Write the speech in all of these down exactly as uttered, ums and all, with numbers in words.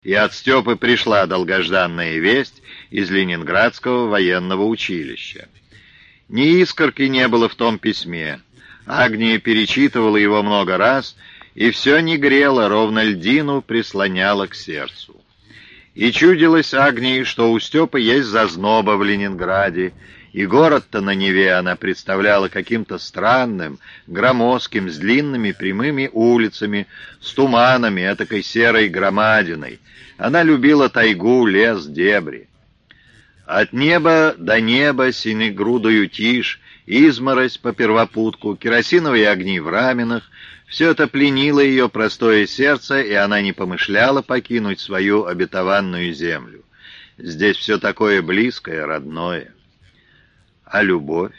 И от Степы пришла долгожданная весть из Ленинградского военного училища. Ни искорки не было в том письме. Агния перечитывала его много раз, и все не грело, ровно льдину прислоняло к сердцу. И чудилось Агнии, что у Степы есть зазноба в Ленинграде, и город-то на Неве она представляла каким-то странным, громоздким, с длинными прямыми улицами, с туманами, этакой серой громадиной. Она любила тайгу, лес, дебри. От неба до неба синегрудою тишь, изморозь по первопутку, керосиновые огни в раменах — все это пленило ее простое сердце, и она не помышляла покинуть свою обетованную землю. Здесь все такое близкое, родное. А любовь?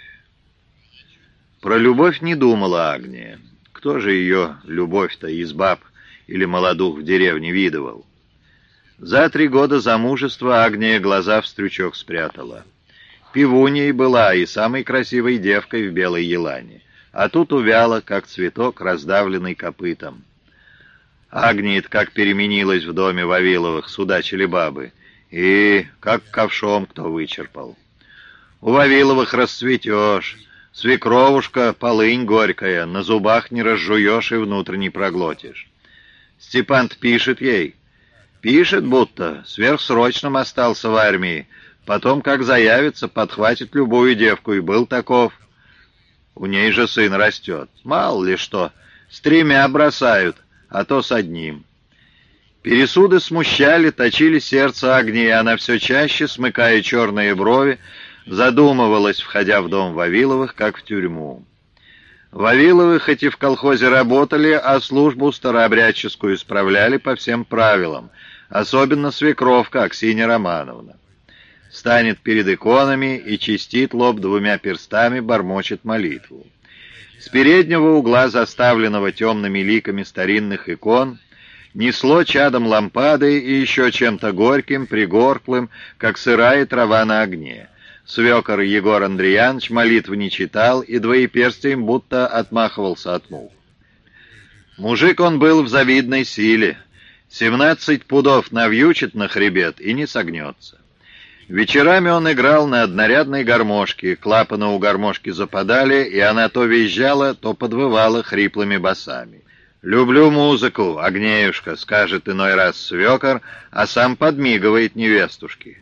Про любовь не думала Агния. Кто же ее любовь-то из баб или молодух в деревне видывал? За три года замужества Агния глаза в стрючок спрятала. Пивуньей была и самой красивой девкой в Белой Елане, а тут увяла, как цветок, раздавленный копытом. Агния-то как переменилась в доме Вавиловых, судачили бабы, и как ковшом кто вычерпал. У Вавиловых расцветешь, свекровушка полынь горькая, на зубах не разжуешь и внутрь не проглотишь. Степан-то пишет ей, пишет, будто сверхсрочным остался в армии, потом, как заявится, подхватит любую девку, и был таков. У ней же сын растет. Мало ли что, с тремя бросают, а то с одним. Пересуды смущали, точили сердце Агнии, и она все чаще, смыкая черные брови, задумывалась, входя в дом Вавиловых, как в тюрьму. Вавиловы хоть и в колхозе работали, а службу старообрядческую справляли по всем правилам, особенно свекровка Аксинья Романовна. Станет перед иконами и чистит лоб двумя перстами, бормочет молитву. С переднего угла, заставленного темными ликами старинных икон, несло чадом лампады и еще чем-то горьким, пригорклым, как сырая трава на огне. Свекор Егор Андреянович молитвы не читал и двоеперстием будто отмахивался от мух. Мужик он был в завидной силе. Семнадцать пудов навьючит на хребет и не согнется. Вечерами он играл на однорядной гармошке, клапаны у гармошки западали, и она то визжала, то подвывала хриплыми басами. «Люблю музыку, Агнеюшка», — скажет иной раз свекор, а сам подмигивает невестушке.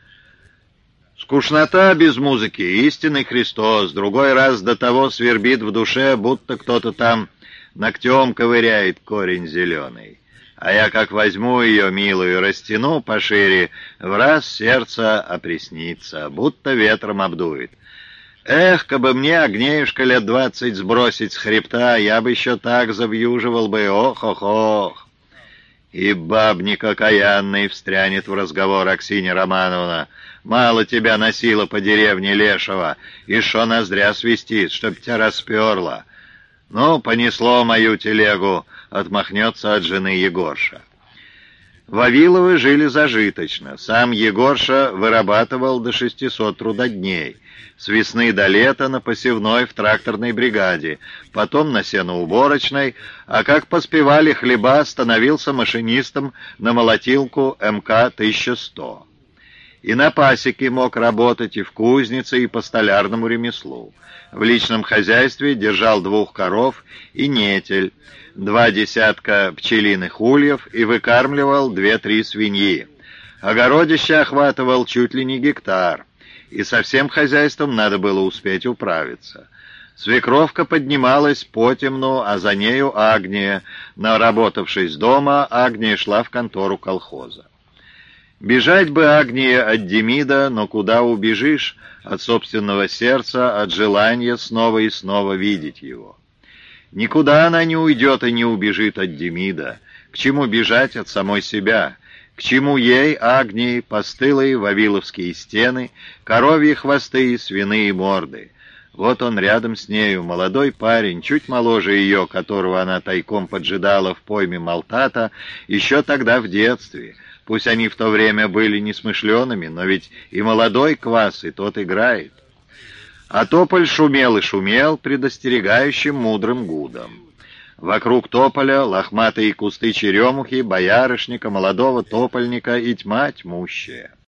Скучнота без музыки, истинный Христос, другой раз до того свербит в душе, будто кто-то там ногтем ковыряет корень зеленый. А я как возьму ее, милую, растяну пошире, в раз сердце опреснится, будто ветром обдует. Эх, кабы мне, Агнеюшка, лет двадцать сбросить с хребта, я бы еще так завьюживал бы, ох-ох-ох. И бабник окаянный встрянет в разговор Аксинья Романовна. Мало тебя носила по деревне лешего, и шо ноздря свистит, чтоб тебя расперло. Ну, понесло мою телегу, отмахнется от жены Егорша. Вавиловы жили зажиточно. Сам Егорша вырабатывал до шестисот трудодней. С весны до лета на посевной в тракторной бригаде, потом на сеноуборочной, а как поспевали хлеба, становился машинистом на молотилку эм ка тысяча сто. И на пасеке мог работать, и в кузнице, и по столярному ремеслу. В личном хозяйстве держал двух коров и нетель, два десятка пчелиных ульев и выкармливал две-три свиньи. Огородище охватывал чуть ли не гектар, и со всем хозяйством надо было успеть управиться. Свекровка поднималась потемну, а за нею Агния. Наработавшись дома, Агния шла в контору колхоза. Бежать бы Агнии от Демида, но куда убежишь? От собственного сердца, от желания снова и снова видеть его. Никуда она не уйдет и не убежит от Демида. К чему бежать от самой себя? К чему ей, Агнии, постылые вавиловские стены, коровьи хвосты и свиные морды? Вот он рядом с нею, молодой парень, чуть моложе ее, которого она тайком поджидала в пойме Малтата, еще тогда в детстве. Пусть они в то время были несмышленными, но ведь и молодой квас, и тот играет. А тополь шумел и шумел предостерегающим мудрым гудом. Вокруг тополя лохматые кусты черемухи, боярышника, молодого топольника и тьма тьмущая.